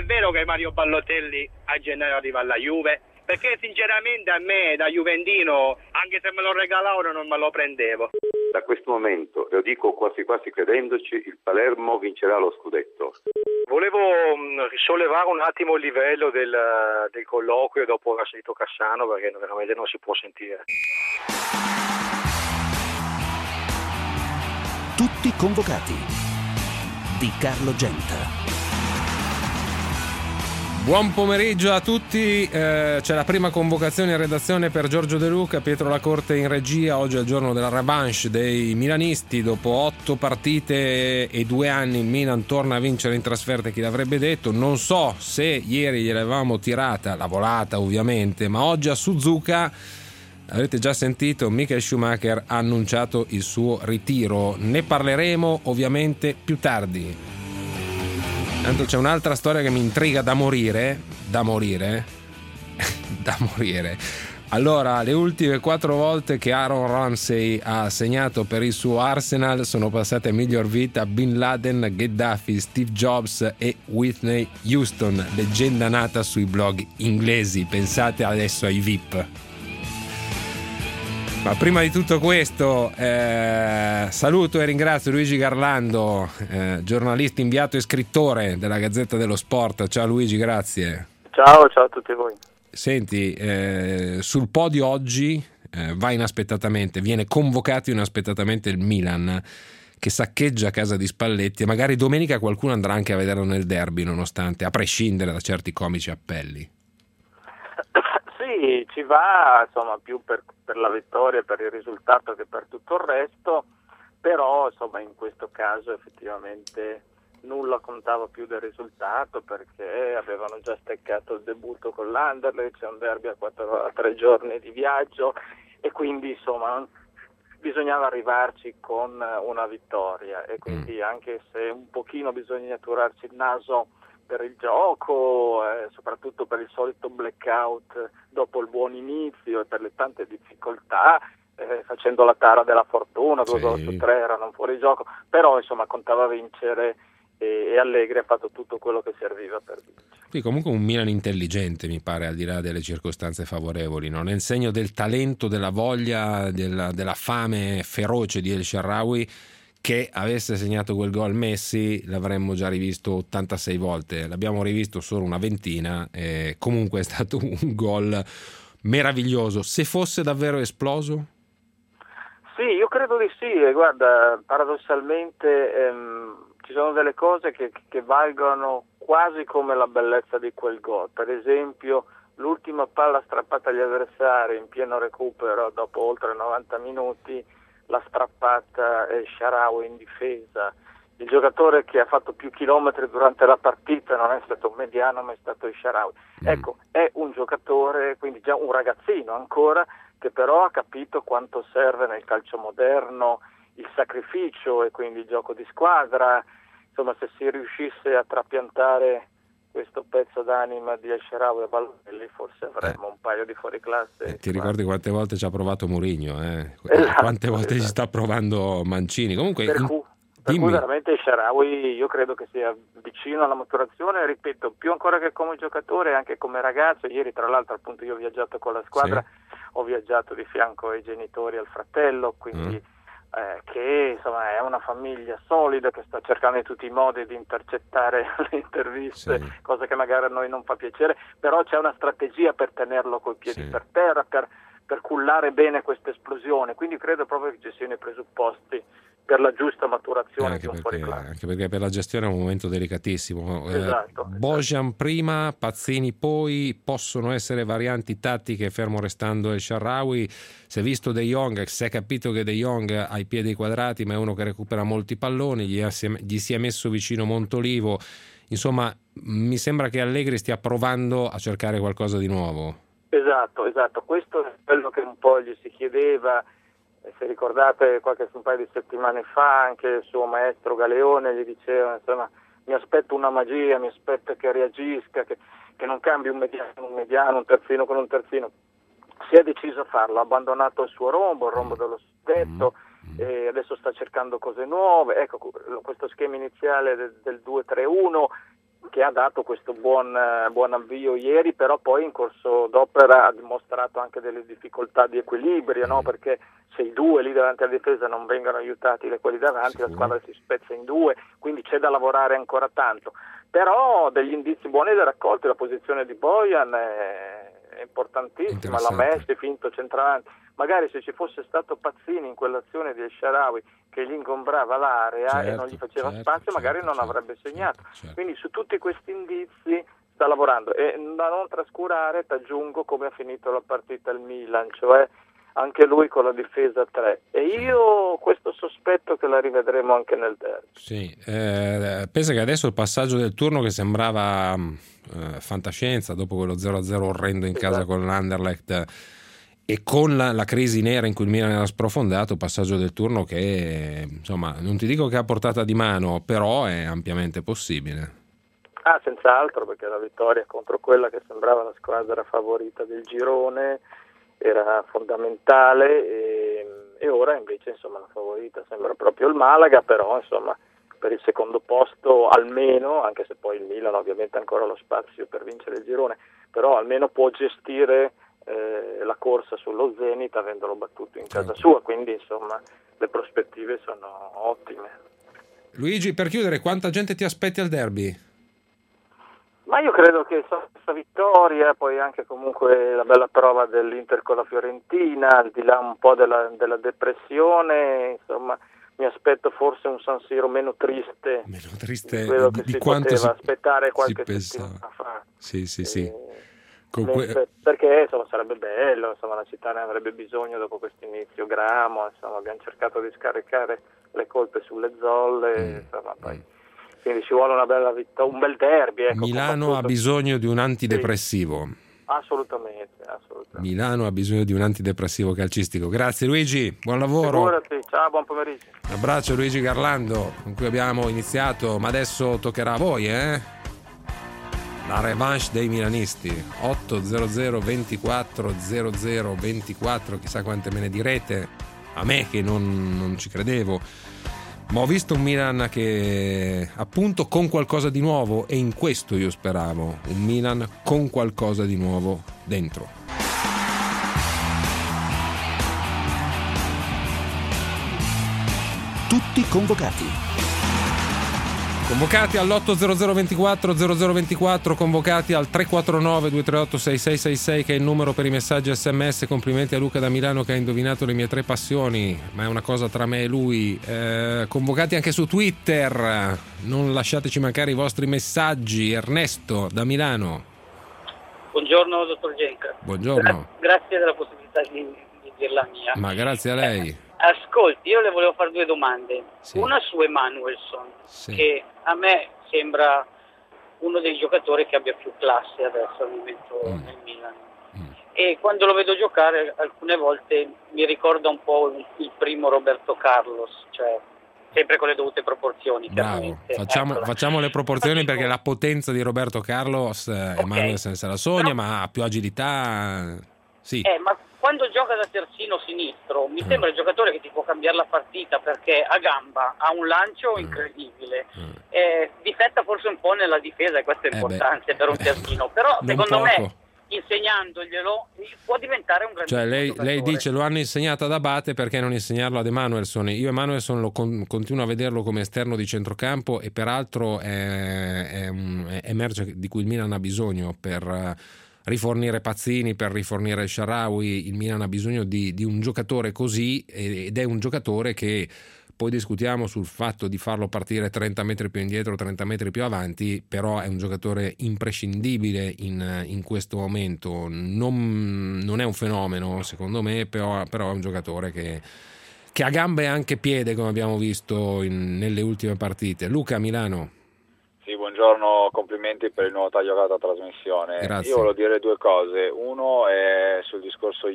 vero che Mario Balotelli a gennaio arriva alla Juve? Perché sinceramente a me da juventino, anche se me lo regalavano, non me lo prendevo. Da questo momento, lo dico quasi quasi credendoci, il Palermo vincerà lo scudetto. Volevo risollevare un attimo il livello del colloquio dopo aver sentito Cassano, perché veramente non si può sentire. Tutti convocati di Carlo Genta. Buon pomeriggio a tutti, c'è la prima convocazione in redazione per Giorgio De Luca, Pietro Lacorte in regia. Oggi è il giorno della revanche dei milanisti, dopo 8 partite e 2 anni il Milan torna a vincere in trasferta, chi l'avrebbe detto. Non so se ieri gliel'avevamo tirata, la volata ovviamente, ma oggi a Suzuka, avete già sentito, Michael Schumacher ha annunciato il suo ritiro, ne parleremo ovviamente più tardi. Tanto c'è un'altra storia che mi intriga da morire. Allora, le ultime 4 volte che Aaron Ramsey ha segnato per il suo Arsenal sono passate a miglior vita Bin Laden, Gheddafi, Steve Jobs e Whitney Houston, leggenda nata sui blog inglesi. Pensate adesso ai VIP. Ma prima di tutto questo saluto e ringrazio Luigi Garlando, giornalista inviato e scrittore della Gazzetta dello Sport. Ciao Luigi, grazie. Ciao a tutti voi. Senti, sul podio oggi va inaspettatamente, viene convocato inaspettatamente il Milan, che saccheggia casa di Spalletti, e magari domenica qualcuno andrà anche a vederlo nel derby, nonostante, a prescindere da certi comici appelli. Sì, ci va insomma più per la vittoria, per il risultato che per tutto il resto, però insomma in questo caso effettivamente nulla contava più del risultato, perché avevano già steccato il debutto con l'Anderlecht, c'è un derby a 3 giorni di viaggio e quindi insomma bisognava arrivarci con una vittoria, e quindi anche se un pochino bisogna turarci il naso per il gioco, soprattutto per il solito blackout dopo il buon inizio e per le tante difficoltà, facendo la tara della fortuna, 2 gol su 3 erano fuori gioco, però insomma contava vincere e Allegri ha fatto tutto quello che serviva per vincere. Sì, comunque un Milan intelligente, mi pare, al di là delle circostanze favorevoli, no? Nel segno del talento, della voglia, della fame feroce di El Shaarawy, che avesse segnato quel gol Messi l'avremmo già rivisto 86 volte, l'abbiamo rivisto solo una ventina, e comunque è stato un gol meraviglioso. Se fosse davvero esploso? Sì, io credo di sì, e guarda, paradossalmente ci sono delle cose che valgono quasi come la bellezza di quel gol. Per esempio l'ultima palla strappata agli avversari in pieno recupero dopo oltre 90 minuti, la strappata Shaarawy in difesa. Il giocatore che ha fatto più chilometri durante la partita non è stato un mediano, ma è stato Shaarawy. Ecco, è un giocatore, quindi già un ragazzino ancora, che però ha capito quanto serve nel calcio moderno il sacrificio e quindi il gioco di squadra. Insomma, se si riuscisse a trapiantare questo pezzo d'anima di El Shaarawy a Balotelli, forse avremmo un paio di fuoriclasse. Ti ricordi quante volte ci ha provato Mourinho? Esatto, quante volte ci sta provando Mancini? Comunque, per cui veramente El Shaarawy io credo che sia vicino alla maturazione, ripeto, più ancora che come giocatore, anche come ragazzo. Ieri tra l'altro appunto io ho viaggiato con la squadra, ho viaggiato di fianco ai genitori e al fratello, quindi che insomma è una famiglia solida che sta cercando in tutti i modi di intercettare le interviste, cosa che magari a noi non fa piacere, però c'è una strategia per tenerlo coi piedi per terra, per cullare bene questa esplosione, quindi credo proprio che ci siano i presupposti per la giusta maturazione di un fuoriclasse. Anche perché per la gestione è un momento delicatissimo. Esatto. Bojan prima, Pazzini poi, possono essere varianti tattiche fermo restando El Shaarawy. Si è visto De Jong, si è capito che De Jong ha i piedi quadrati, ma è uno che recupera molti palloni, gli si è messo vicino Montolivo. Insomma, mi sembra che Allegri stia provando a cercare qualcosa di nuovo. Esatto, questo è quello che un po' gli si chiedeva. Se ricordate un paio di settimane fa anche il suo maestro Galeone gli diceva, insomma, mi aspetto una magia, mi aspetto che reagisca, che non cambi un mediano, un terzino con un terzino. Si è deciso a farlo, ha abbandonato il suo rombo, il rombo dello scudetto, e adesso sta cercando cose nuove. Ecco, questo schema iniziale del 2-3-1 che ha dato questo buon avvio ieri, però poi in corso d'opera ha dimostrato anche delle difficoltà di equilibrio, no? Perché se i due lì davanti alla difesa non vengono aiutati da quelli davanti, la squadra si spezza in due, quindi c'è da lavorare ancora tanto. Però degli indizi buoni da raccolti, la posizione di Bojan è importantissima, l'ha messo finto centravanti. Magari se ci fosse stato Pazzini in quell'azione di El Shaarawy che gli ingombrava l'area e non gli faceva spazio, magari non avrebbe segnato. Quindi su tutti questi indizi sta lavorando. E da non trascurare, ti aggiungo come ha finito la partita il Milan, cioè anche lui con la difesa a 3, e io questo sospetto che la rivedremo anche nel derby. Sì, pensa che adesso il passaggio del turno che sembrava fantascienza dopo quello 0-0 orrendo in casa con l'Anderlecht e con la crisi nera in cui il Milan era sprofondato, passaggio del turno che insomma non ti dico che ha portata di mano, però è ampiamente possibile. Senz'altro, perché la vittoria contro quella che sembrava la squadra favorita del girone era fondamentale, e ora invece insomma la favorita sembra proprio il Malaga, però insomma per il secondo posto almeno, anche se poi il Milan ovviamente ha ancora lo spazio per vincere il girone, però almeno può gestire la corsa sullo Zenit avendolo battuto in casa sua, quindi insomma le prospettive sono ottime. Luigi, per chiudere, quanta gente ti aspetti al derby? Ma io credo che questa vittoria, poi anche comunque la bella prova dell'Inter con la Fiorentina, al di là un po' della depressione, insomma mi aspetto forse un San Siro meno triste di quanto poteva si aspettare qualche pensava. settimana fa. Sì. Perché insomma sarebbe bello, insomma la città ne avrebbe bisogno dopo questo inizio gramo, insomma abbiamo cercato di scaricare le colpe sulle zolle, insomma poi quindi ci vuole una bella vittoria, un bel derby. Ecco, Milano ha bisogno di un antidepressivo. Sì, assolutamente. Milano ha bisogno di un antidepressivo calcistico. Grazie Luigi, buon lavoro. Figurati, ciao, buon pomeriggio. Un abbraccio Luigi Garlando, con cui abbiamo iniziato, ma adesso toccherà a voi, La revanche dei milanisti. 800 24 00 24, chissà quante me ne direte, a me che non ci credevo. Ma ho visto un Milan che appunto con qualcosa di nuovo, e in questo io speravo, un Milan con qualcosa di nuovo dentro. Tutti convocati. Convocati all'800 24 0024, convocati al 349 238 6666 che è il numero per i messaggi SMS. Complimenti a Luca da Milano che ha indovinato le mie 3 passioni, ma è una cosa tra me e lui. Convocati anche su Twitter, non lasciateci mancare i vostri messaggi. Ernesto da Milano. Buongiorno dottor Genca. Buongiorno. Grazie della possibilità di dirla mia. Ma grazie a lei. Ascolti, io le volevo fare 2 domande. Sì. Una su Emanuelson, sì, che a me sembra uno dei giocatori che abbia più classe adesso al momento nel Milan. E quando lo vedo giocare alcune volte mi ricorda un po' il primo Roberto Carlos, cioè sempre con le dovute proporzioni. Bravo, facciamo le proporzioni perché la potenza di Roberto Carlos, Emanuelson se la sogna, ma ha più agilità. Sì. Ma quando gioca da terzino sinistro mi sembra il giocatore che ti può cambiare la partita, perché a gamba ha un lancio incredibile, difetta forse un po' nella difesa, e questo è importante per un terzino, però secondo me insegnandoglielo può diventare un grandissimo giocatore. Lei dice lo hanno insegnato ad Abate, perché non insegnarlo ad Emanuelson? Io Emanuelson lo continuo a vederlo come esterno di centrocampo, e peraltro è emerge di cui il Milan ha bisogno per rifornire Pazzini, per rifornire El Shaarawy. Il Milan ha bisogno di un giocatore così, ed è un giocatore che poi discutiamo sul fatto di farlo partire 30 metri più indietro, 30 metri più avanti, però è un giocatore imprescindibile in questo momento. Non è un fenomeno secondo me, però è un giocatore che ha gambe e anche piede, come abbiamo visto nelle ultime partite. Luca, Milano. Sì, buongiorno, complimenti per il nuovo taglio alla trasmissione. Grazie. Io volevo dire 2 cose. Uno è sul discorso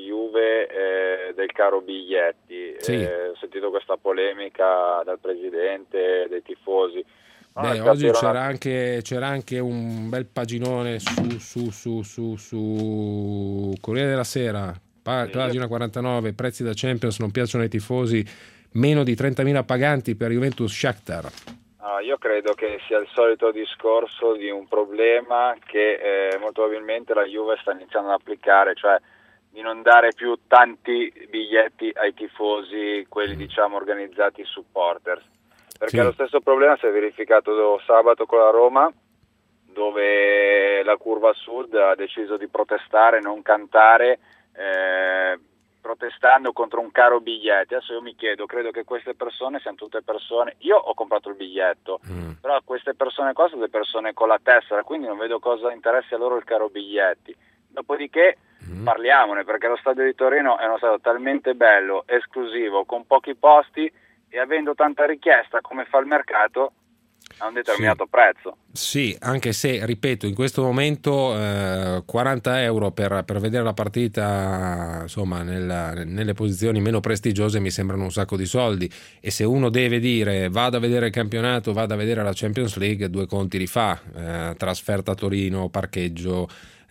Juve del caro biglietti. Sì. Ho sentito questa polemica dal presidente, dei tifosi. Oggi c'era anche un bel paginone su Corriere della Sera, pagina 49, prezzi da Champions non piacciono ai tifosi, meno di 30.000 paganti per Juventus Shakhtar. Io credo che sia il solito discorso di un problema che molto probabilmente la Juve sta iniziando ad applicare, cioè di non dare più tanti biglietti ai tifosi, quelli diciamo organizzati supporters, perché lo stesso problema si è verificato sabato con la Roma, dove la curva sud ha deciso di protestare, non cantare, protestando contro un caro biglietti. Adesso io mi chiedo, credo che queste persone siano tutte persone, io ho comprato il biglietto, però queste persone qua sono delle persone con la tessera, quindi non vedo cosa interessi a loro il caro biglietti. Dopodiché parliamone, perché lo stadio di Torino è uno stadio talmente bello, esclusivo, con pochi posti, e avendo tanta richiesta come fa il mercato a un determinato prezzo. Sì, anche se, ripeto, in questo momento 40 euro per vedere la partita, insomma, nelle posizioni meno prestigiose mi sembrano un sacco di soldi, e se uno deve dire vado a vedere il campionato, vado a vedere la Champions League, due conti li fa, trasferta a Torino, parcheggio,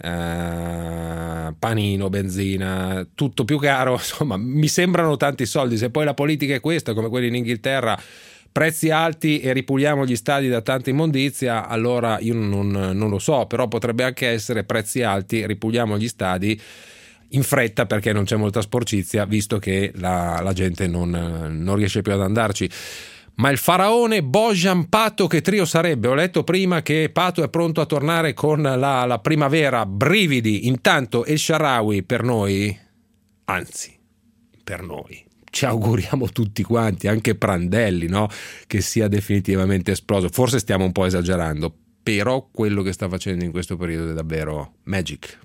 panino, benzina, tutto più caro, insomma mi sembrano tanti soldi. Se poi la politica è questa, come quelli in Inghilterra, prezzi alti e ripuliamo gli stadi da tanta immondizia, allora io non lo so, però potrebbe anche essere prezzi alti, ripuliamo gli stadi in fretta perché non c'è molta sporcizia, visto che la gente non riesce più ad andarci. Ma il faraone Bojan Pato, che trio sarebbe? Ho letto prima che Pato è pronto a tornare con la primavera, brividi. Intanto El Shaarawy per noi, anzi per noi, ci auguriamo tutti quanti, anche Prandelli, no? Che sia definitivamente esploso. Forse stiamo un po' esagerando, però quello che sta facendo in questo periodo è davvero magic.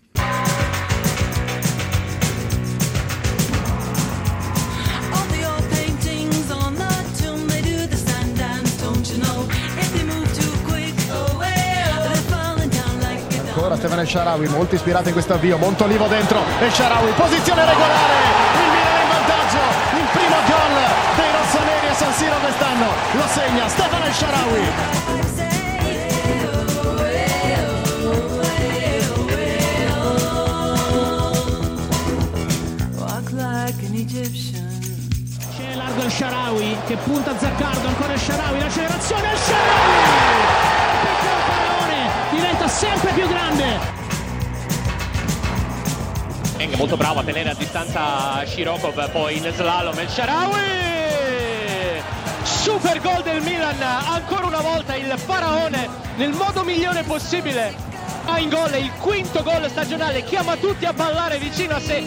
Stefano El Shaarawy, molto ispirato in questo avvio, Montolivo dentro, El Shaarawy, posizione regolare, il Milan in vantaggio, il primo gol dei rossoneri a San Siro quest'anno, lo segna Stefano El Shaarawy. C'è largo El Shaarawy che punta Zaccardo, ancora El Shaarawy, l'accelerazione El Shaarawy! Diventa sempre più grande. Eng molto bravo a tenere a distanza Shirokov, poi in slalom El Shaarawy, super gol del Milan, ancora una volta il faraone nel modo migliore possibile va in gol, il quinto gol stagionale, chiama tutti a ballare vicino a sé.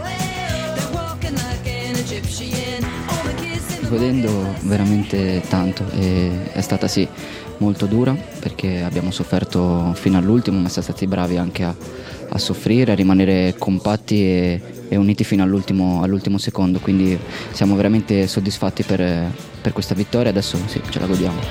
Godendo veramente tanto, e è stata sì molto dura perché abbiamo sofferto fino all'ultimo, ma siamo stati bravi anche a soffrire, a rimanere compatti e uniti fino all'ultimo secondo, quindi siamo veramente soddisfatti per questa vittoria. Adesso sì, ce la godiamo.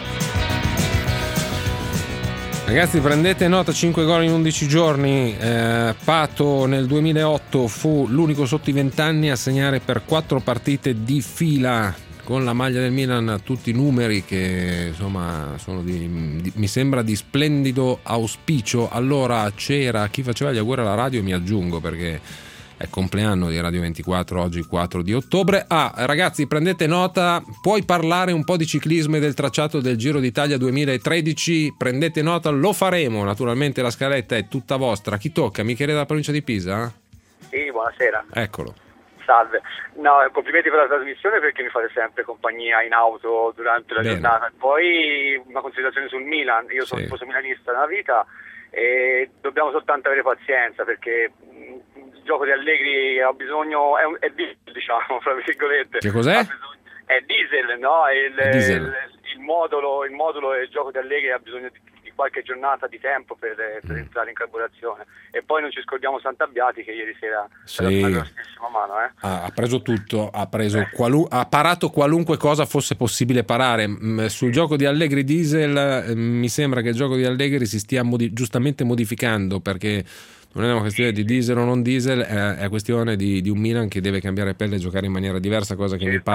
Ragazzi, prendete nota, 5 gol in 11 giorni. Pato nel 2008 fu l'unico sotto i 20 anni a segnare per 4 partite di fila con la maglia del Milan, tutti numeri che insomma sono mi sembra di splendido auspicio. Allora c'era chi faceva gli auguri alla radio, mi aggiungo perché è compleanno di Radio 24 oggi, 4 di ottobre. Ragazzi, prendete nota, puoi parlare un po' di ciclismo e del tracciato del Giro d'Italia 2013, prendete nota, lo faremo, naturalmente la scaletta è tutta vostra. Chi tocca? Michele dalla provincia di Pisa? Sì, buonasera. Eccolo. Salve. No, complimenti per la trasmissione perché mi fate sempre compagnia in auto durante la giornata. Poi una considerazione sul Milan, io sono tifoso milanista nella vita e dobbiamo soltanto avere pazienza perché il gioco di Allegri ha bisogno, è diesel, diciamo, fra virgolette. Che cos'è? È diesel, no? Diesel. Il modulo e il gioco di Allegri ha bisogno di qualche giornata di tempo per entrare in carburazione. E poi non ci scordiamo Sant'Abbiati che ieri sera ha dato una grossissima mano. Ha preso tutto, ha parato qualunque cosa fosse possibile parare. Sul gioco di Allegri diesel mi sembra che il gioco di Allegri si stia giustamente modificando, perché non è una questione di diesel o non diesel, è questione di un Milan che deve cambiare pelle e giocare in maniera diversa, cosa che mi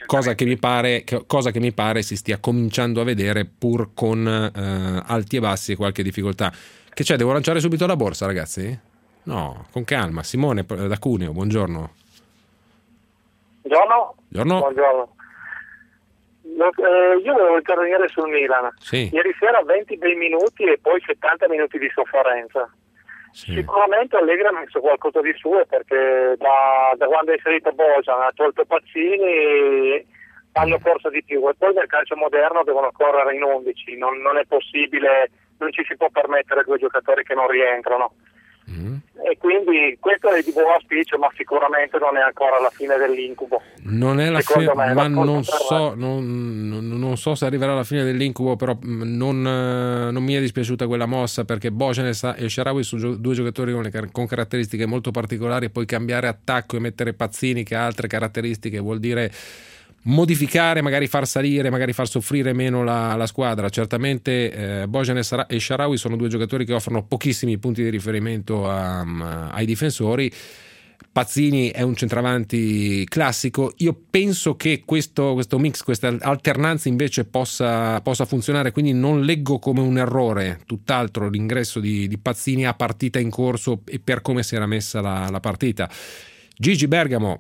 pare si stia cominciando a vedere, pur con alti e bassi e qualche difficoltà. Che c'è? Devo lanciare subito la borsa, ragazzi? No, con calma. Simone da Cuneo, buongiorno. Buongiorno. Buongiorno. io volevo intervenire sul Milan. Sì. Ieri sera 20 bei minuti e poi 70 minuti di sofferenza. Sì. Sicuramente Allegri ha messo qualcosa di suo, perché da quando è inserito Bojan ha tolto Pazzini, fanno forza di più, e poi nel calcio moderno devono correre in 11, non è possibile, non ci si può permettere 2 giocatori che non rientrano. E quindi questo è di buon auspicio, ma sicuramente non è ancora la fine dell'incubo. Non è la fine, ma non so se arriverà alla fine dell'incubo, però non mi è dispiaciuta quella mossa, perché Bojan e Shaarawy sono 2 giocatori con caratteristiche molto particolari, e poi cambiare attacco e mettere Pazzini che ha altre caratteristiche vuol dire modificare, magari far salire, magari far soffrire meno la squadra. Certamente Bojan e Shaarawy sono 2 giocatori che offrono pochissimi punti di riferimento ai difensori. Pazzini è un centravanti classico. Io penso che questo mix, questa alternanza invece possa funzionare, quindi non leggo come un errore, tutt'altro l'ingresso di Pazzini a partita in corso e per come si era messa la partita. Gigi Bergamo.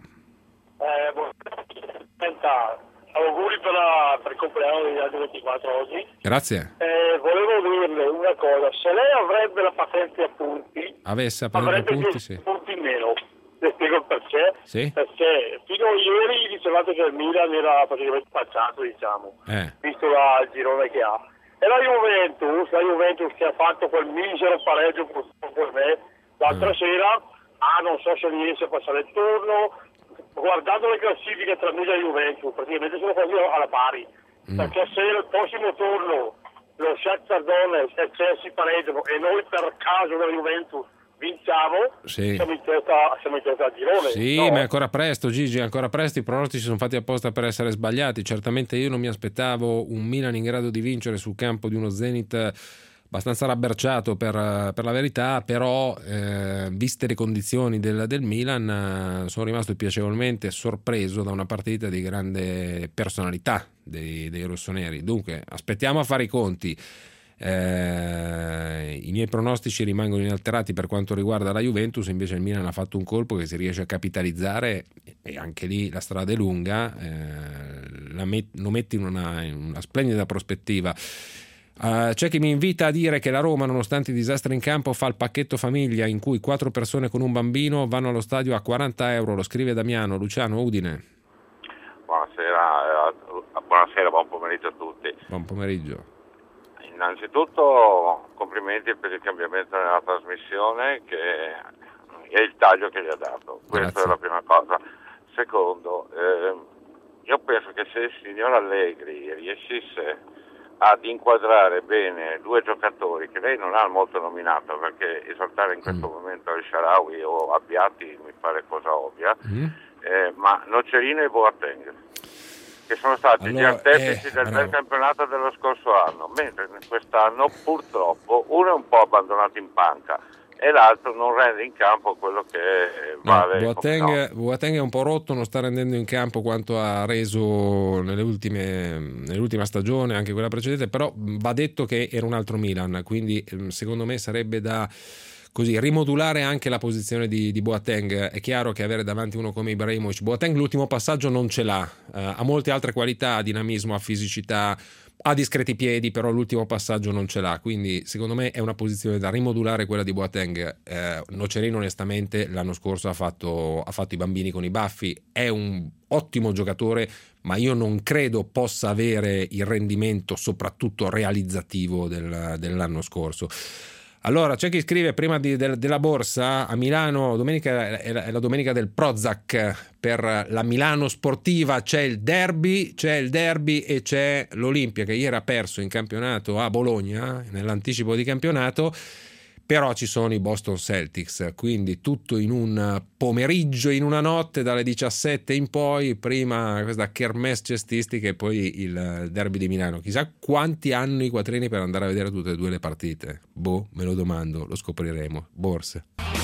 Auguri per il compleanno degli anni 24 oggi. Grazie. Volevo dirle una cosa: se lei avrebbe la patente a punti, avrebbe punti, sì. punti in meno. Le spiego il perché. Sì. Perché fino a ieri dicevate che il Milan era praticamente spacciato, diciamo, visto il girone che ha. E la Juventus che ha fatto quel misero pareggio purtroppo per me l'altra sera, non so se riesce a passare il turno. Guardando le classifiche tra Milan e Juventus, praticamente sono quasi alla pari, perché se il prossimo turno lo Shakhtar Donetsk e Chelsea pareggiano e noi per caso della Juventus vinciamo, sì, siamo in testa al girone. Sì, no? Ma è ancora presto, Gigi, ancora presto. I pronostici sono fatti apposta per essere sbagliati. Certamente io non mi aspettavo un Milan in grado di vincere sul campo di uno Zenit abbastanza rabberciato per la verità, però viste le condizioni del Milan sono rimasto piacevolmente sorpreso da una partita di grande personalità dei rossoneri. Dunque aspettiamo a fare i conti. I miei pronostici rimangono inalterati per quanto riguarda la Juventus, invece il Milan ha fatto un colpo che si riesce a capitalizzare, e anche lì la strada è lunga, lo metti in una splendida prospettiva. C'è chi mi invita a dire che la Roma, nonostante i disastri in campo, fa il pacchetto famiglia in cui 4 persone con un bambino vanno allo stadio a 40 euro. Lo scrive Damiano. Luciano, Udine. Buonasera, buon pomeriggio a tutti. Buon pomeriggio. Innanzitutto complimenti per il cambiamento nella trasmissione e il taglio che gli ha dato. Questa è la prima cosa. Secondo, io penso che se il signor Allegri riuscisse ad inquadrare bene 2 giocatori che lei non ha molto nominato, perché esaltare in questo momento il Shaarawy o Abbiati mi pare cosa ovvia, ma Nocerino e Boateng, che sono stati gli artefici del bel campionato dello scorso anno, mentre quest'anno purtroppo uno è un po' abbandonato in panca e l'altro non rende in campo quello che vale. Boateng è un po' rotto, non sta rendendo in campo quanto ha reso nell'ultima stagione, anche quella precedente, però va detto che era un altro Milan, quindi secondo me sarebbe da rimodulare anche la posizione di Boateng. È chiaro che avere davanti uno come Ibrahimovic, Boateng l'ultimo passaggio non ce l'ha, ha molte altre qualità, ha dinamismo, ha fisicità, ha discreti piedi, però l'ultimo passaggio non ce l'ha, quindi secondo me è una posizione da rimodulare quella di Boateng. Nocerino onestamente l'anno scorso ha fatto i bambini con i baffi, è un ottimo giocatore, ma io non credo possa avere il rendimento soprattutto realizzativo dell'anno scorso. Allora c'è chi scrive prima della borsa a Milano, domenica è la domenica del Prozac per la Milano sportiva, c'è il derby e c'è l'Olimpia che ieri ha perso in campionato a Bologna nell'anticipo di campionato, però ci sono i Boston Celtics, quindi tutto in un pomeriggio, in una notte dalle 17 in poi, prima questa kermesse cestistica e poi il derby di Milano. Chissà quanti hanno i quattrini per andare a vedere tutte e 2 le partite. Me lo domando, lo scopriremo. Borse.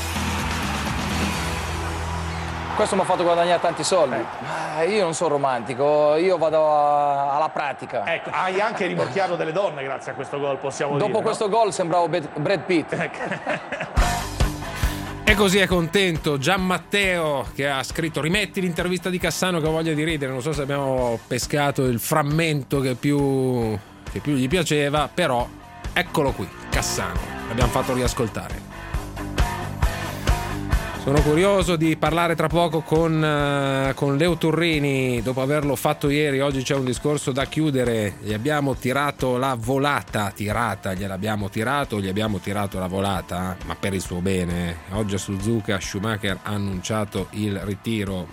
Questo mi ha fatto guadagnare tanti soldi. Io non sono romantico, io vado alla pratica. Ecco, hai anche rimorchiato delle donne grazie a questo gol, possiamo dire. Dopo questo gol sembravo Brad Pitt. E E così è contento Gian Matteo, che ha scritto: rimetti l'intervista di Cassano che ho voglia di ridere. Non so se abbiamo pescato il frammento che più gli piaceva, però eccolo qui, Cassano, l'abbiamo fatto riascoltare. Sono curioso di parlare tra poco con Leo Turrini, dopo averlo fatto ieri. Oggi c'è un discorso da chiudere. Gli abbiamo tirato la volata, gli abbiamo tirato la volata, ma per il suo bene. Oggi a Suzuka Schumacher ha annunciato il ritiro.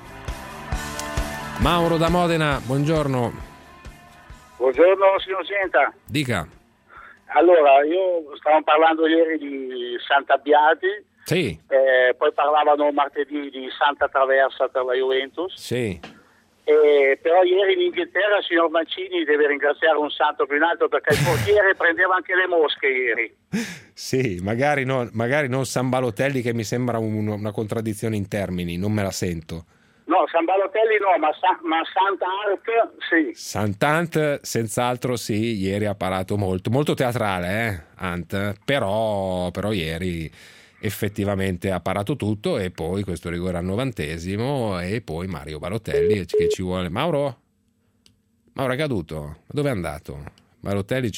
Mauro da Modena, buongiorno. Buongiorno signor Genta. Dica. Allora, io stavamo parlando ieri di Sant'Abbiati. Sì. Poi parlavano martedì di Santa Traversa per la Juventus. Sì. Però ieri in Inghilterra il signor Mancini deve ringraziare un santo più in alto, perché il portiere prendeva anche le mosche ieri. Sì, magari non San Balotelli, che mi sembra una contraddizione in termini, non me la sento. No, San Balotelli no, ma Sant'Art sì. Sant'Ant senz'altro sì, ieri ha parato molto teatrale, Ant, però ieri effettivamente ha parato tutto, e poi questo rigore al 90° e poi Mario Balotelli che ci vuole. Mauro è caduto, ma dove è andato? Balotelli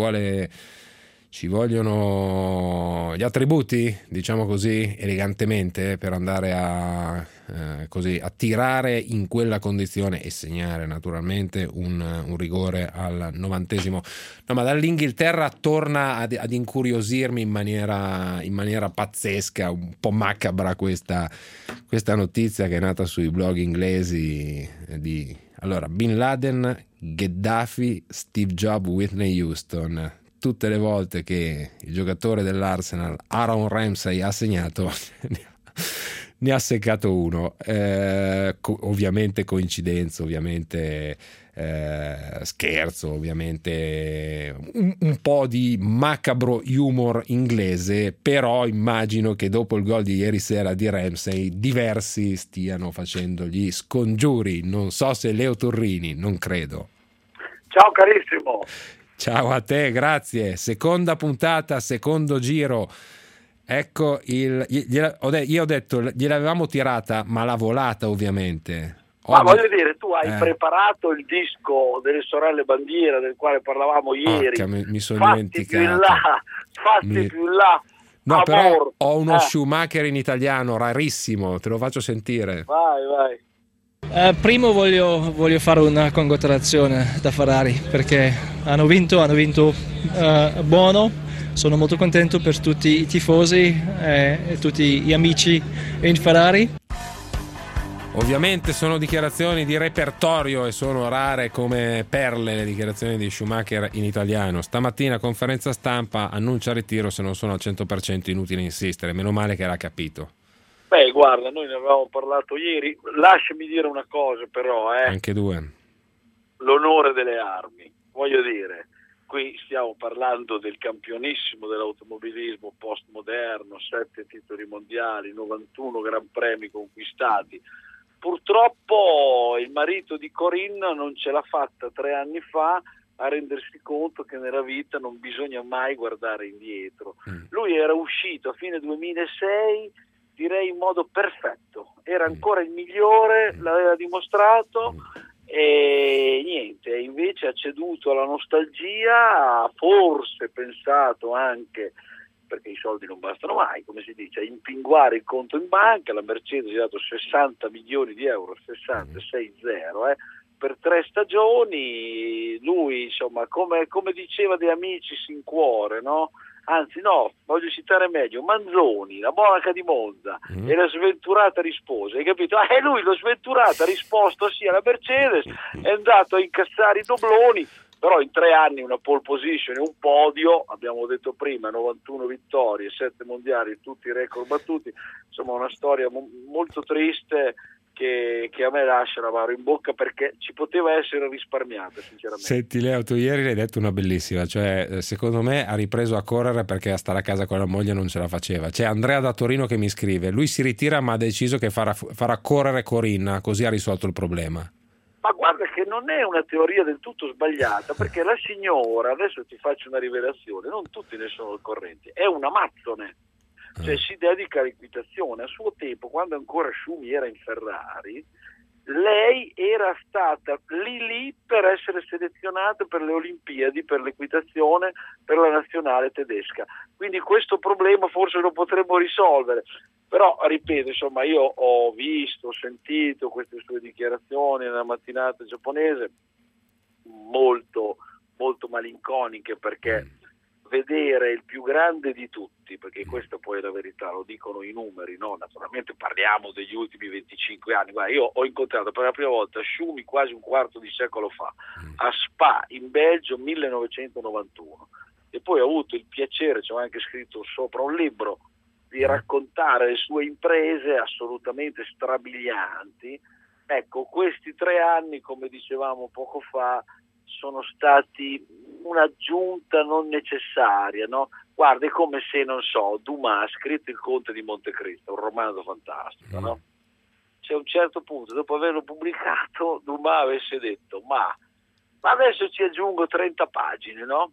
ci vogliono gli attributi, diciamo così elegantemente, per andare a tirare in quella condizione e segnare naturalmente un rigore al 90°. No, ma dall'Inghilterra torna ad incuriosirmi in maniera pazzesca, un po' macabra questa notizia che è nata sui blog inglesi di Bin Laden, Gheddafi, Steve Jobs, Whitney Houston. Tutte le volte che il giocatore dell'Arsenal Aaron Ramsey ha segnato ne ha seccato uno, ovviamente coincidenza, ovviamente scherzo, ovviamente un po' di macabro humor inglese, però immagino che dopo il gol di ieri sera di Ramsey diversi stiano facendo gli scongiuri. Non so se Leo Turrini, non credo. Ciao carissimo. Ciao a te, grazie. Seconda puntata, secondo giro. Ecco, io ho detto gliel'avevamo tirata, ma la volata ovviamente. Ma voglio dire, tu hai preparato il disco delle sorelle Bandiera del quale parlavamo ieri. Mi sono dimenticato. Fatti più in là. No, amor. Però ho uno Schumacher in italiano rarissimo, te lo faccio sentire. Vai. Primo voglio fare una congratulazione da Ferrari, perché hanno vinto buono. Sono molto contento per tutti i tifosi e tutti gli amici in Ferrari. Ovviamente sono dichiarazioni di repertorio e sono rare come perle le dichiarazioni di Schumacher in italiano. Stamattina conferenza stampa, annuncia ritiro, se non sono al 100% inutile insistere, meno male che l'ha capito. Beh, guarda, noi ne avevamo parlato ieri, lasciami dire una cosa però, Anche due. L'onore delle armi, voglio dire, qui stiamo parlando del campionissimo dell'automobilismo postmoderno, 7 titoli mondiali, 91 gran premi conquistati. Purtroppo il marito di Corinne non ce l'ha fatta 3 anni fa a rendersi conto che nella vita non bisogna mai guardare indietro. Lui era uscito a fine 2006, direi in modo perfetto, era ancora il migliore, l'aveva dimostrato, e niente, invece ha ceduto alla nostalgia, ha forse pensato anche, perché i soldi non bastano mai, come si dice, a impinguare il conto in banca. La Mercedes gli ha dato 60 milioni di euro, 60, per 3 stagioni. Lui, insomma, come diceva De Amicis in cuore, no? Anzi no, voglio citare meglio, Manzoni, la monaca di Monza, e la sventurata risposa, hai capito? Lui lo sventurato ha risposto sì alla Mercedes, è andato a incassare i dobloni, però in 3 anni una pole position e un podio, abbiamo detto prima, 91 vittorie, 7 mondiali, tutti i record battuti, insomma una storia molto triste che a me lascia l'amaro in bocca, perché ci poteva essere risparmiata sinceramente. Senti Leo, tu ieri l'hai detto una bellissima, cioè secondo me ha ripreso a correre perché a stare a casa con la moglie non ce la faceva. C'è Andrea da Torino che mi scrive: lui si ritira ma ha deciso che farà correre Corinna, così ha risolto il problema. Ma guarda che non è una teoria del tutto sbagliata, perché la signora, adesso ti faccio una rivelazione, non tutti ne sono al corrente, è una mazzone. cioè si dedica all'equitazione. A suo tempo, quando ancora Schumi era in Ferrari, lei era stata lì per essere selezionata per le Olimpiadi, per l'equitazione, per la nazionale tedesca. Quindi questo problema forse lo potremmo risolvere. Però, ripeto, insomma, io ho visto, ho sentito queste sue dichiarazioni nella mattinata giapponese molto, molto malinconiche, perché vedere il più grande di tutti, perché questa poi è la verità, lo dicono i numeri, no? Naturalmente parliamo degli ultimi 25 anni. Guarda, io ho incontrato per la prima volta Schumi quasi un quarto di secolo fa, a Spa, in Belgio, 1991, e poi ho avuto il piacere, ci ho anche scritto sopra un libro, di raccontare le sue imprese assolutamente strabilianti. Ecco, questi 3 anni, come dicevamo poco fa, sono stati un'aggiunta non necessaria, no? Guarda, è come se, non so, Dumas ha scritto Il Conte di Montecristo, un romanzo fantastico, no? C'è un certo punto, dopo averlo pubblicato, Dumas avesse detto ma adesso ci aggiungo 30 pagine, no?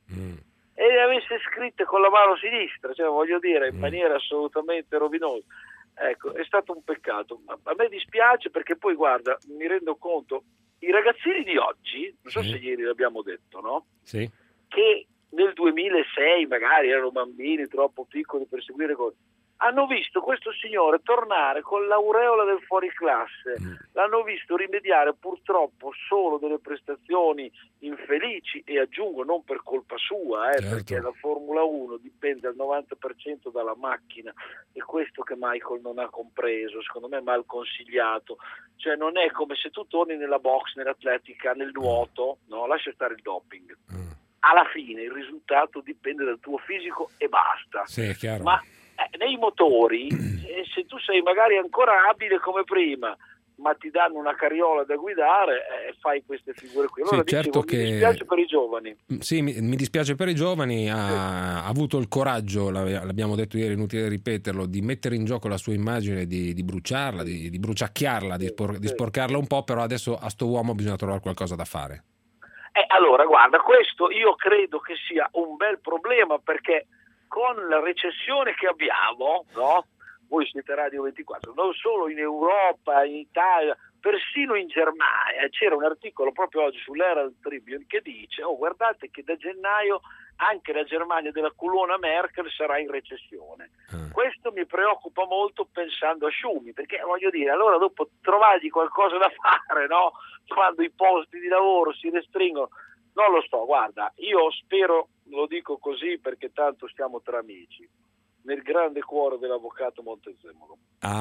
E le avesse scritte con la mano sinistra, cioè voglio dire, in maniera assolutamente rovinosa. Ecco, è stato un peccato. A me dispiace, perché poi, guarda, mi rendo conto, i ragazzini di oggi, non so se ieri l'abbiamo detto, no? Sì. Che nel 2006 magari erano bambini troppo piccoli per seguire cose, hanno visto questo signore tornare con l'aureola del fuoriclasse, l'hanno visto rimediare purtroppo solo delle prestazioni infelici, e aggiungo non per colpa sua, perché la Formula 1 dipende al 90% dalla macchina, e questo che Michael non ha compreso, secondo me mal consigliato. Cioè non è come se tu torni nella box, nell'atletica, nel nuoto, no, lascia stare il doping. Alla fine il risultato dipende dal tuo fisico e basta. Sì, è chiaro. Ma nei motori, se tu sei magari ancora abile come prima, ma ti danno una carriola da guidare, fai queste figure qui. Allora sì, certo, mi dispiace per i giovani. Sì, mi dispiace per i giovani. Ha avuto il coraggio, l'abbiamo detto ieri, inutile ripeterlo, di mettere in gioco la sua immagine, di bruciarla, di bruciacchiarla, di sporcarla un po', però adesso a sto uomo bisogna trovare qualcosa da fare. Allora, guarda, questo io credo che sia un bel problema, perché con la recessione che abbiamo, no? Voi siete Radio 24, non solo in Europa, in Italia, persino in Germania. C'era un articolo proprio oggi sull'Herald Tribune che dice: guardate che da gennaio anche la Germania della culona Merkel sarà in recessione. Questo mi preoccupa molto, pensando a Schumi, perché voglio dire, allora dopo trovargli qualcosa da fare, no? Quando i posti di lavoro si restringono, non lo so. Guarda, io spero, lo dico così perché tanto stiamo tra amici, nel grande cuore dell'avvocato Montezemolo.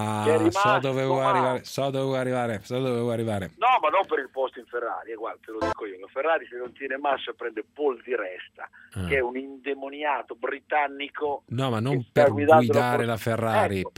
So dove vuoi arrivare. No, ma non per il posto in Ferrari, guarda, te lo dico io. La Ferrari, se non tiene Massa, prende Paul Di Resta, che è un indemoniato britannico. No, ma non per guidare la Ferrari, ecco,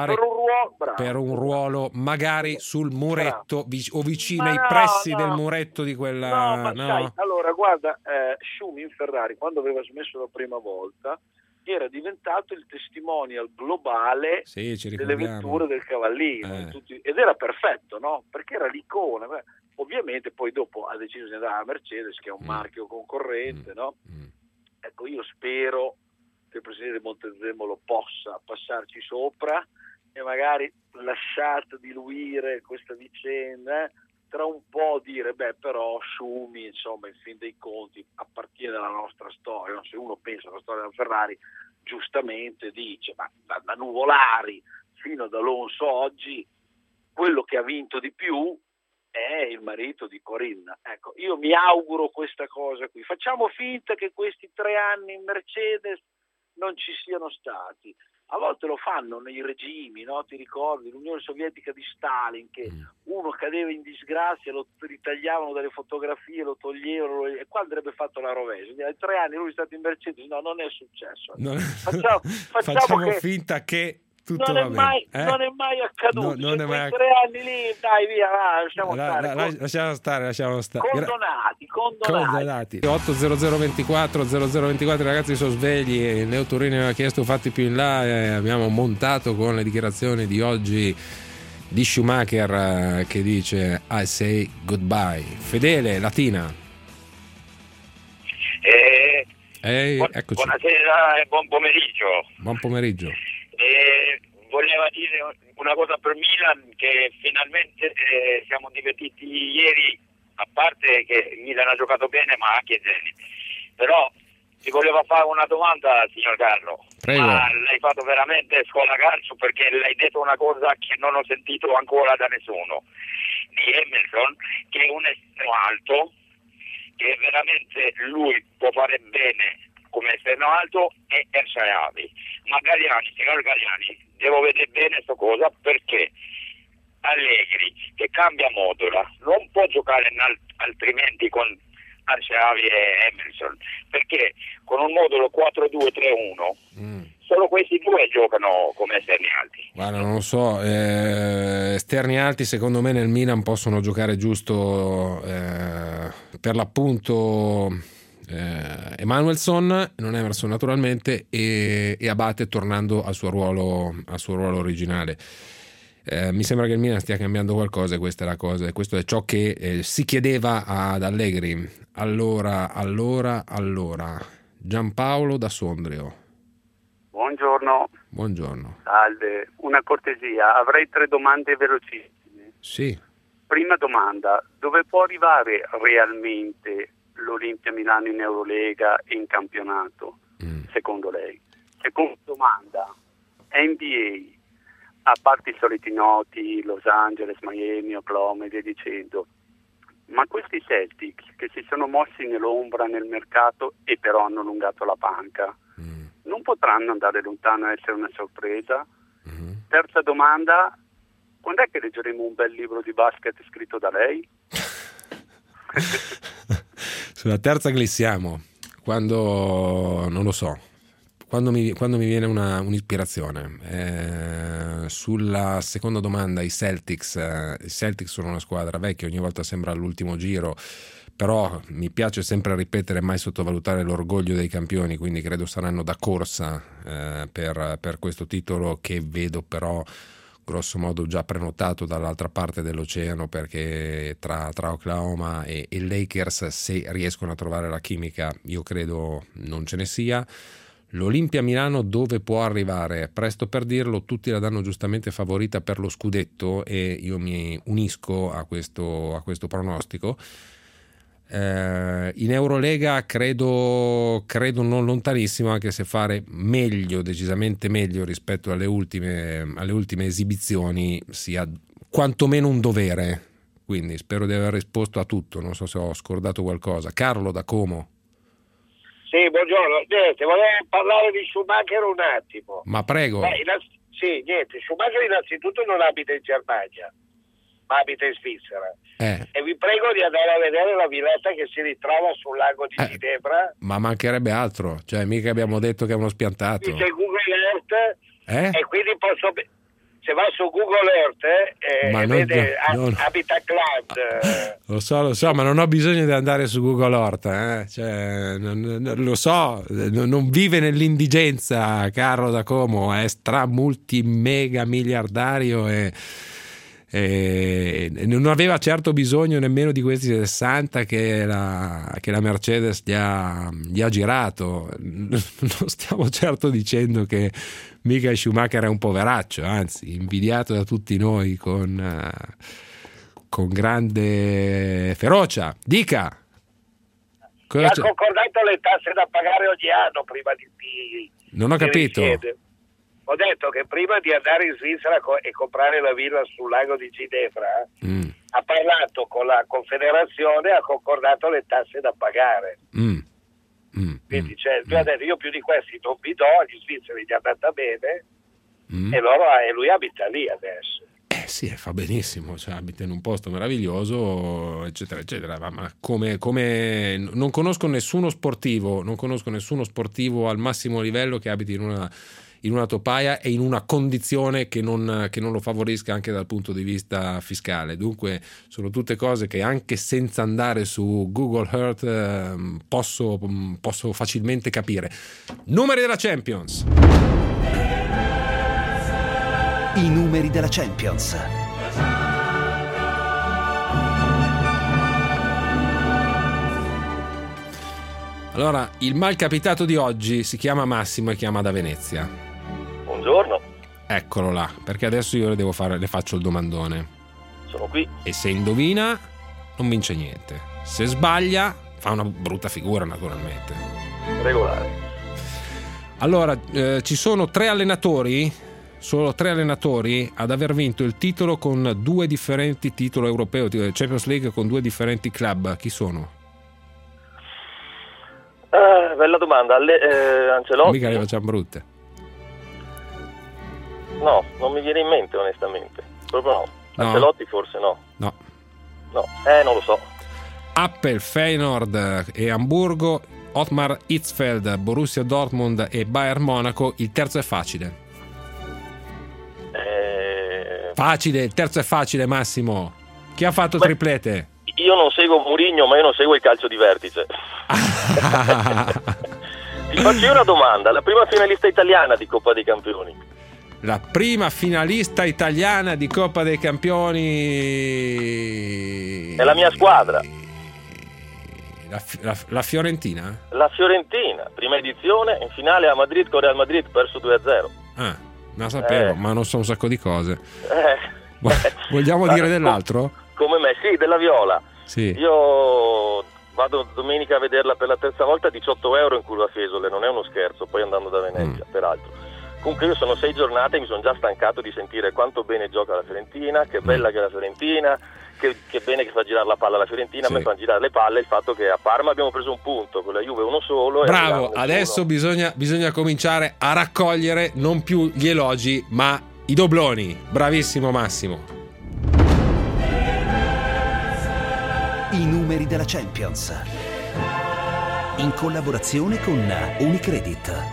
per un ruolo magari sul muretto, o vicino ai pressi del muretto di quella. Sai, allora guarda, Schumi in Ferrari, quando aveva smesso la prima volta, era diventato il testimonial globale delle vetture del cavallino, ed era perfetto, no? Perché era l'icona. Ovviamente poi dopo ha deciso di andare alla Mercedes, che è un marchio concorrente, no? Ecco, io spero che il presidente Montezemolo possa passarci sopra e magari, lasciato diluire questa vicenda, tra un po' dire, però Schumi, insomma, in fin dei conti appartiene alla nostra storia. Se uno pensa alla storia della Ferrari, giustamente dice, ma da Nuvolari fino ad Alonso oggi, quello che ha vinto di più è il marito di Corinna. Ecco, io mi auguro questa cosa qui. Facciamo finta che questi 3 anni in Mercedes non ci siano stati. A volte lo fanno nei regimi, no? Ti ricordi l'Unione Sovietica di Stalin, che uno cadeva in disgrazia, lo ritagliavano dalle fotografie, lo toglievano, e qua andrebbe fatto la rovescia. In 3 anni lui è stato in Mercedes, no, non è successo. Facciamo finta che tutto non è mai accaduto. Non è mai 3 anni lì, dai, via, lasciamo stare. Condonati. 80024 0024, ragazzi sono svegli, il Neo Turini aveva chiesto fatti più in là, e abbiamo montato con le dichiarazioni di oggi di Schumacher, che dice I say goodbye. Fedele, Latina. Eccoci. Buonasera e buon pomeriggio. Buon pomeriggio. voleva dire una cosa per Milan, che finalmente siamo divertiti ieri, a parte che Milan ha giocato bene ma anche Zenit. Però ti voleva fare una domanda, signor Carlo. Prego. Ma l'hai fatto veramente scuola calcio, perché l'hai detto una cosa che non ho sentito ancora da nessuno, di Emerson, che è un esterno alto, che veramente lui può fare bene come esterno alto, e El Shaarawy. Ma Galliani, signor Galliani, devo vedere bene questa cosa, perché Allegri, che cambia modulo, non può giocare altrimenti con El Shaarawy e Emerson, perché con un modulo 4-2-3-1 solo questi due giocano come esterni alti. Guarda, non lo so, esterni alti secondo me nel Milan possono giocare giusto per l'appunto Emanuelson, non Emerson naturalmente, e Abate tornando al suo ruolo originale. Mi sembra che il Milan stia cambiando qualcosa, e questa è la cosa, e questo è ciò che si chiedeva ad Allegri. Allora Giampaolo da Sondrio. Buongiorno. Salve, una cortesia, avrei 3 domande velocissime. Sì. Prima domanda, dove può arrivare realmente l'Olimpia Milano in Eurolega e in campionato, secondo lei? Seconda domanda, NBA, a parte i soliti noti, Los Angeles, Miami, Oklahoma e via dicendo, ma questi Celtics che si sono mossi nell'ombra nel mercato e però hanno allungato la panca, non potranno andare lontano e essere una sorpresa? Terza domanda, quando è che leggeremo un bel libro di basket scritto da lei? Sulla terza glissiamo, quando non lo so, quando mi viene un'ispirazione. Sulla seconda domanda, i Celtics sono una squadra vecchia, ogni volta sembra all'ultimo giro, però mi piace sempre ripetere, mai sottovalutare l'orgoglio dei campioni, quindi credo saranno da corsa per questo titolo, che vedo però grosso modo già prenotato dall'altra parte dell'oceano, perché tra Oklahoma e Lakers, se riescono a trovare la chimica, io credo non ce ne sia. L'Olimpia Milano dove può arrivare? Presto per dirlo, tutti la danno giustamente favorita per lo scudetto e io mi unisco a questo pronostico. In Eurolega credo non lontanissimo, anche se fare meglio, decisamente meglio rispetto alle ultime esibizioni sia quantomeno un dovere, quindi spero di aver risposto a tutto, non so se ho scordato qualcosa. Carlo da Como. Sì, buongiorno, niente, volevo parlare di Schumacher un attimo. Ma prego. Sì, niente, Schumacher innanzitutto non abita in Germania, ma abita in Svizzera. E vi prego di andare a vedere la villetta che si ritrova sul lago di Ginevra. Ma mancherebbe altro, cioè mica abbiamo detto che è uno spiantato. C'è Google Earth e quindi se va su Google Earth vede Habitat Cloud. Lo so, ma non ho bisogno di andare su Google Earth, cioè, lo so, non vive nell'indigenza Carlo da Como, è multi mega miliardario e non aveva certo bisogno nemmeno di questi 60 che la Mercedes gli ha girato. Non stiamo certo dicendo che Michael Schumacher è un poveraccio, anzi invidiato da tutti noi con grande ferocia. Dica! Ha concordato le tasse da pagare ogni anno prima di non ho capito. Ho detto che prima di andare in Svizzera e comprare la villa sul lago di Ginevra ha parlato con la Confederazione e ha concordato le tasse da pagare. Quindi lui ha detto: io più di questi non vi do, agli svizzeri gli è andata bene e lui abita lì adesso. Sì, fa benissimo, cioè abita in un posto meraviglioso, eccetera eccetera, ma come non conosco nessuno sportivo al massimo livello che abiti in una topaia e in una condizione che non lo favorisca anche dal punto di vista fiscale. Dunque sono tutte cose che anche senza andare su Google Earth posso facilmente capire. Numeri della Champions. I numeri della Champions. Allora, il malcapitato di oggi si chiama Massimo e chiama da Venezia. Buongiorno. Eccolo là, perché adesso io le faccio il domandone. Sono qui. E se indovina non vince niente. Se sbaglia fa una brutta figura, naturalmente. Regolare. Allora, ci sono solo tre allenatori ad aver vinto il titolo con 2 differenti titoli europei, Champions League con 2 differenti club. Chi sono? Bella domanda. Ancelotti? Mica le facciamo brutte. No, non mi viene in mente onestamente. Proprio no. Ancelotti forse no. No. Non lo so. Appel, Feyenoord e Amburgo, Otmar Hitzfeld, Borussia Dortmund e Bayern Monaco. Il terzo è facile. Facile, il terzo è facile, Massimo. Chi ha fatto triplete? Io non seguo Mourinho, ma io non seguo il calcio di vertice. Ti faccio una domanda. La prima finalista italiana di Coppa dei Campioni? La prima finalista italiana di Coppa dei Campioni è la mia squadra. La Fiorentina? La Fiorentina, prima edizione, in finale a Madrid con Real Madrid, perso 2-0. Ah, non sapevo, ma non so un sacco di cose. Vogliamo dire dell'altro? Come me, sì, della Viola. Sì. Io vado domenica a vederla per la terza volta, 18 euro in curva Fiesole, non è uno scherzo, poi andando da Venezia, peraltro. Comunque io sono 6 giornate e mi sono già stancato di sentire quanto bene gioca la Fiorentina, che bella che è la Fiorentina, che bene che fa girare la palla la Fiorentina. Sì. A me fa girare le palle il fatto che a Parma abbiamo preso un punto, con la Juve uno solo. Bravo, adesso bisogna cominciare a raccogliere non più gli elogi ma i dobloni. Bravissimo Massimo. I numeri della Champions, in collaborazione con Unicredit.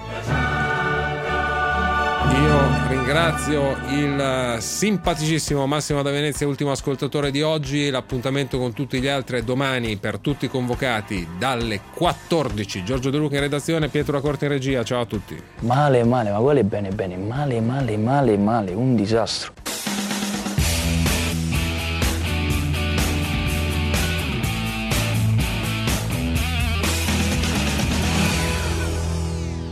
Io ringrazio il simpaticissimo Massimo da Venezia, ultimo ascoltatore di oggi. L'appuntamento con tutti gli altri è domani per tutti i convocati dalle 14. Giorgio De Luca in redazione, Pietro La Corte in regia. Ciao a tutti. Male, ma quello è bene, male, un disastro.